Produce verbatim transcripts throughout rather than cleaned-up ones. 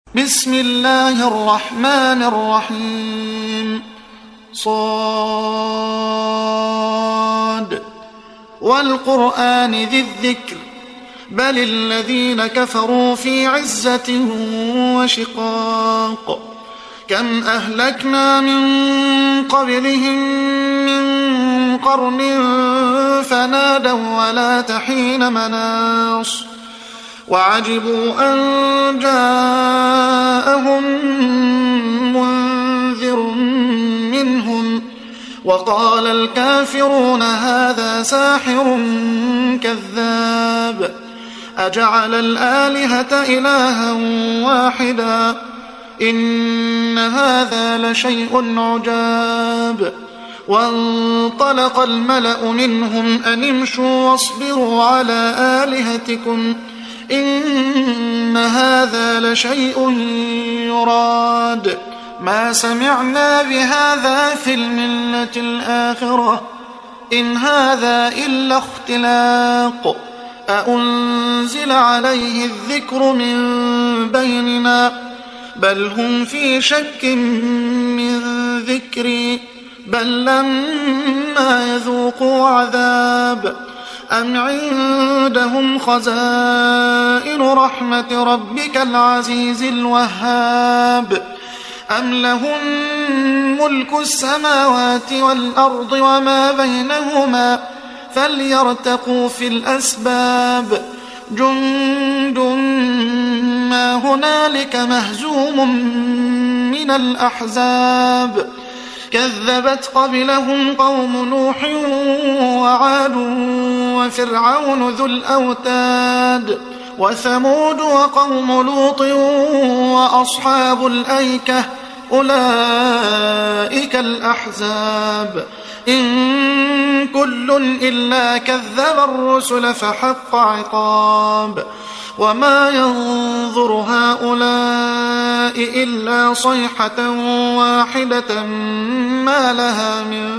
بسم الله الرحمن الرحيم. صاد والقرآن ذي الذكر بل الذين كفروا في عزة وشقاق. كم أهلكنا من قبلهم من قرن فنادوا ولا تحين مناص وعجبوا أن جاءهم منذر منهم وقال الكافرون هذا ساحر كذاب أجعل الآلهة إلها واحدا إن هذا لشيء عجاب. وانطلق الملأ منهم أن امشوا واصبروا على آلهتكم إن هذا لشيء يراد ما سمعنا بهذا في الملة الآخرة إن هذا إلا اختلاق أأنزل عليه الذكر من بيننا بل هم في شك من ذكري بل لما يذوقوا عذاب أم عندهم خزائن رحمة ربك العزيز الوهاب أم لهم ملك السماوات والأرض وما بينهما فليرتقوا في الأسباب جند ما هنالك مهزوم من الأحزاب كذبت قبلهم قوم نوح وعاد وفرعون ذو الأوتاد وثمود وقوم لوط وأصحاب الأيكة أولئك الأحزاب إن كل إلا كذب الرسل فحق عقاب وما ينظر هؤلاء إلا صيحة واحدة ما لها من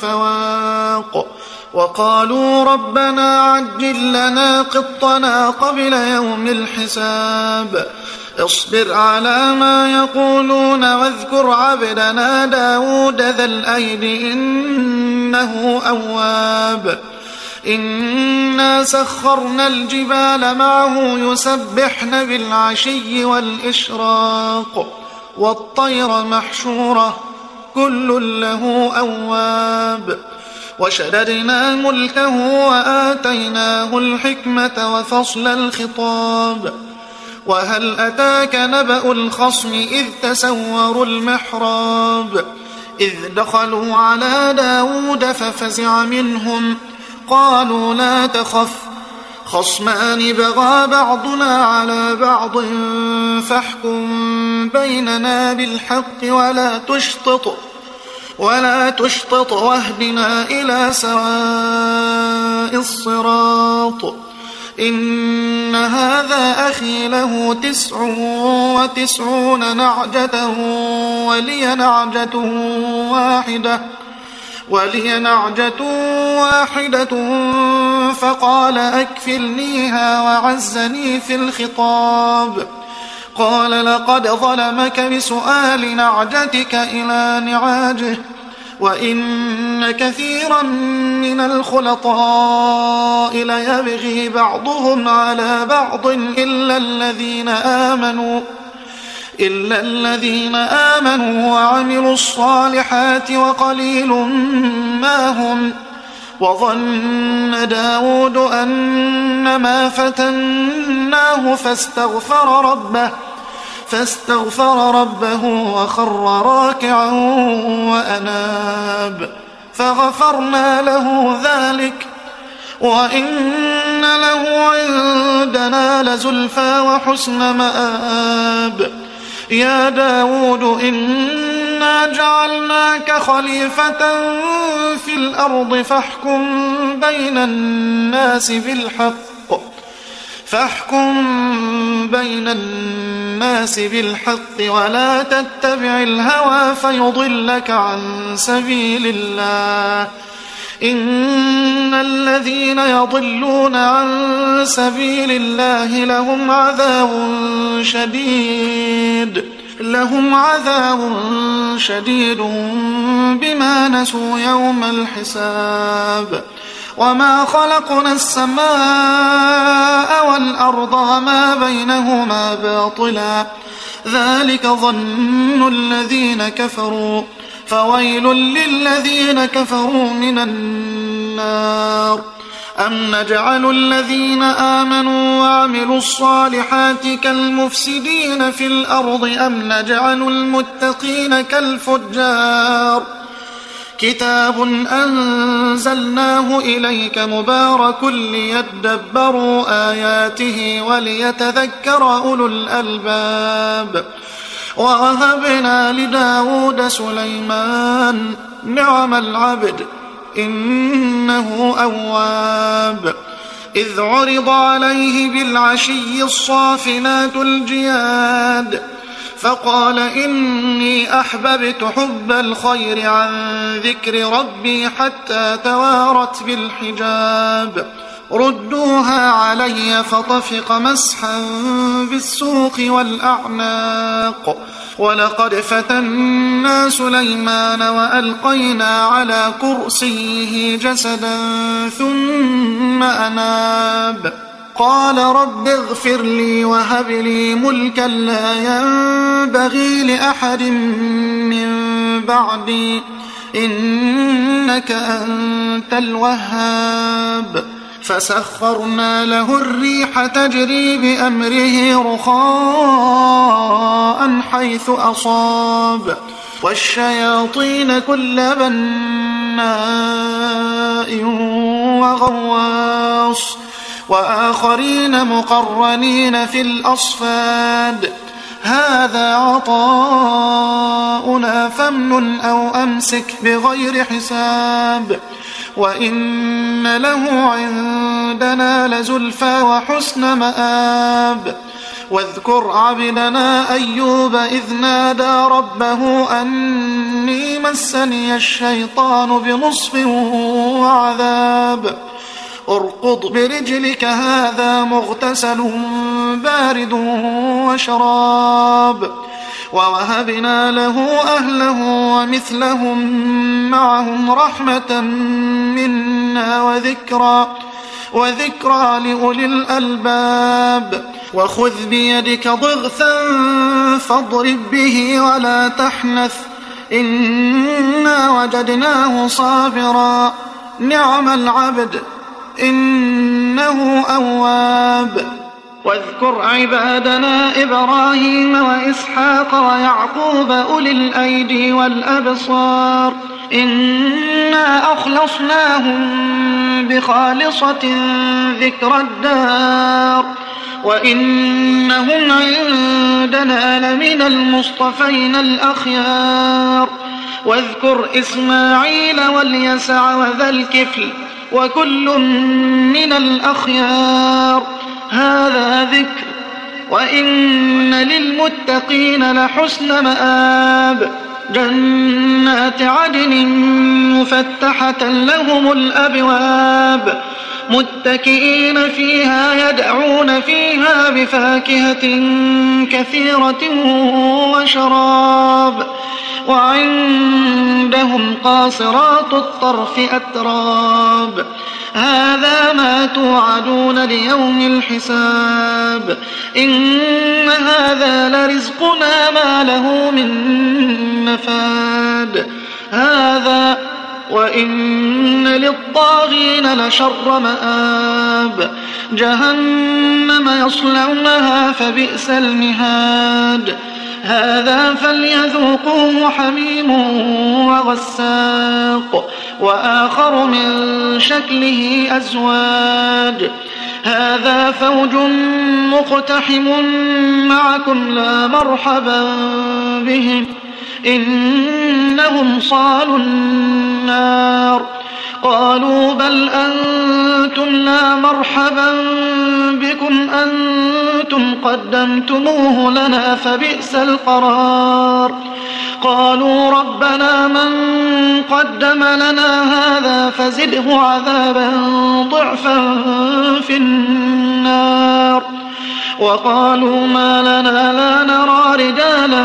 فواق وقالوا ربنا عجل لنا قطنا قبل يوم الحساب اصبر على ما يقولون واذكر عبدنا داود ذا الأيد إنه أواب إنا سخرنا الجبال معه يسبحن بالعشي والإشراق والطير محشورة كل له أواب وشددنا ملكه وآتيناه الحكمة وفصل الخطاب وهل أتاك نبأ الخصم إذ تسوروا المحراب إذ دخلوا على داود ففزع منهم قالوا لا تخف خصمان بغى بعضنا على بعض فاحكم بيننا بالحق ولا تشطط ولا تشطط واهدنا إلى سواء الصراط إن هذا أخي له تسع وتسعون نعجة ولي نعجة واحدة ولي نعجة واحدة فقال أكفلنيها وعزني في الخطاب قال لقد ظلمك بسؤال نعجتك إلى نعاجه وإن كثيرا من الخلطاء ليبغي بعضهم على بعض إلا الذين آمنوا إلا الذين آمنوا وعملوا الصالحات وقليل ما هم وظن داود أنما فتناه فاستغفر ربه فاستغفر ربه وخر راكعا وأناب فغفرنا له ذلك وإن له عندنا لزلفى وحسن مآب يا داود إنا جعلناك خليفة في الأرض فاحكم بين الناس بالحق فاحكم بين الناس بالحق ولا تتبع الهوى فيضلك عن سبيل الله إن الذين يضلون عن سبيل الله لهم عذاب شديد لهم عذاب شديد بما نسوا يوم الحساب وما خلقنا السماء والأرض وما بينهما باطلا ذلك ظن الذين كفروا فويل للذين كفروا من النار أم نجعل الذين آمنوا وعملوا الصالحات كالمفسدين في الأرض أم نجعل المتقين كالفجار كتاب أنزلناه إليك مبارك ليدبروا آياته وليتذكر أولو الألباب ووهبنا لداود سليمان نعم العبد إنه أواب إذ عرض عليه بالعشي الصافنات الجياد فقال إني أحببت حب الخير عن ذكر ربي حتى توارت بالحجاب ردوها علي فطفق مسحا بالسوق والأعناق ولقد فتنا سليمان وألقينا على كرسيه جسدا ثم أناب قال رب اغفر لي وهب لي ملكا لا ينبغي لأحد من بعدي إنك أنت الوهاب فسخرنا له الريح تجري بأمره رخاء حيث أصاب والشياطين كل بناء وغواص وآخرين مقرنين في الأصفاد هذا عطاؤنا فامنن أو أمسك بغير حساب وإن له عندنا لزلفى وحسن مآب واذكر عبدنا أيوب إذ نادى ربه أني مسني الشيطان بنصب وعذاب ارقض برجلك هذا مغتسل بارد وشراب ووهبنا له أهله ومثلهم معهم رحمة منا وذكرى وذكرى لأولي الألباب وخذ بيدك ضغثا فاضرب به ولا تحنث إنا وجدناه صابرا نعم العبد إنه أواب واذكر عبادنا إبراهيم وإسحاق ويعقوب أولي الأيدي والأبصار إنا أخلصناهم بخالصة ذكر الدار وإنهم عندنا لمن المصطفين الأخيار واذكر إسماعيل واليسع وذا الكفل وكل من الأخيار هذا ذكر وإن للمتقين لحسن مآب جنات عدن مفتحة لهم الأبواب متكئين فيها يدعون فيها بفاكهة كثيرة وشراب وعندهم قاصرات الطرف أتراب هذا ما توعدون ليوم الحساب إن هذا لرزقنا ما له من نفاد هذا وإن للطاغين لشر مآب جهنم يصلونها فبئس المهاد هذا فليذوقوه حميم وغساق وآخر من شكله أزواج هذا فوج مقتحم معكم لا مرحبا بهم إنهم صالوا النار قالوا بل أنتم لا مرحبا بكم أنتم قدمتموه لنا فبئس القرار قالوا ربنا من قدم لنا هذا فزده عذابا ضعفا في النار وقالوا ما لنا لا نرى رجالا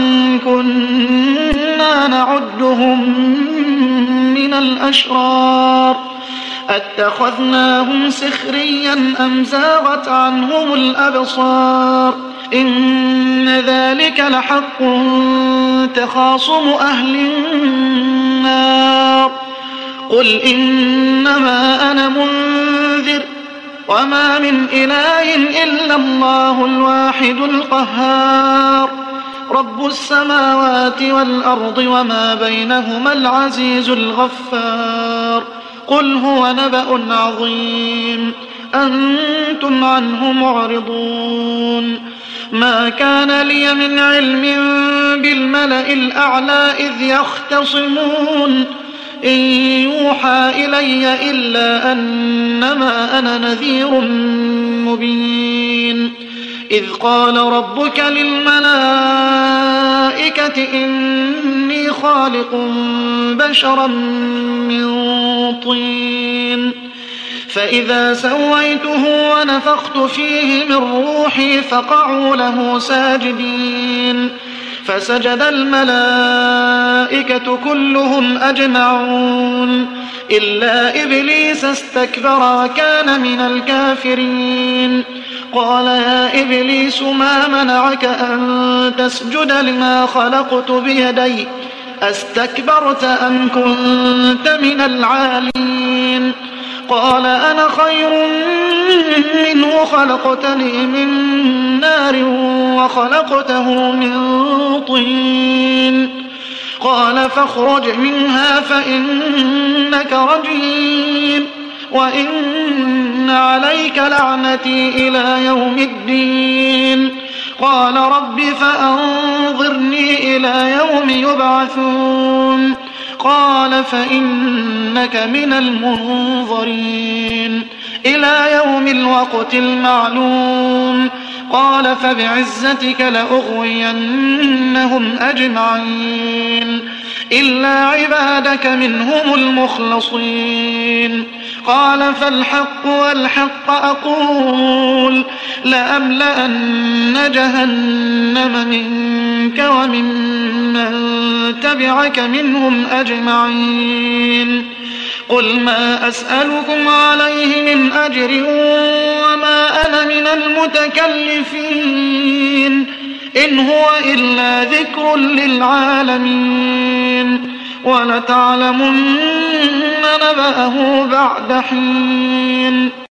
كنا نعدهم من الأشرار أتخذناهم سخريا أم زاغت عنهم الأبصار إن ذلك لحق تخاصم أهل النار قل إنما أنا منذر وما من إله إلا الله الواحد القهار رب السماوات والأرض وما بينهما العزيز الغفار قل هو نبأ عظيم أنتم عنه معرضون ما كان لي من علم بالملأ الأعلى إذ يختصمون إن يوحى إلي إلا أنما أنا نذير مبين إذ قال ربك للملائكة إني خالق بشرا من طين فإذا سويته ونفخت فيه من روحي فقعوا له ساجدين فسجد الملائكة كلهم أجمعون إلا إبليس استكبر وكان من الكافرين قال يا إبليس ما منعك أن تسجد لما خلقت بيدي أستكبرت أم كنت من العالين قال أنا خير منه خلقتني من نار وخلقته من طين قال فاخرج منها فإنك رجيم وإن عليك لعنتي إلى يوم الدين قال رب فأنظرني إلى يوم يبعثون قال فإنك من المنظرين إلى يوم الوقت المعلوم قال فبعزتك لأغوينهم أجمعين إلا عبادك منهم المخلصين قال فالحق والحق أقول لأملأن جهنم منك وممن تبعك منهم أجمعين قل ما أسألكم عليه من أجر وما أنا من المتكلفين إن هو إلا ذكر للعالمين ولتعلمن نبأه بعد حين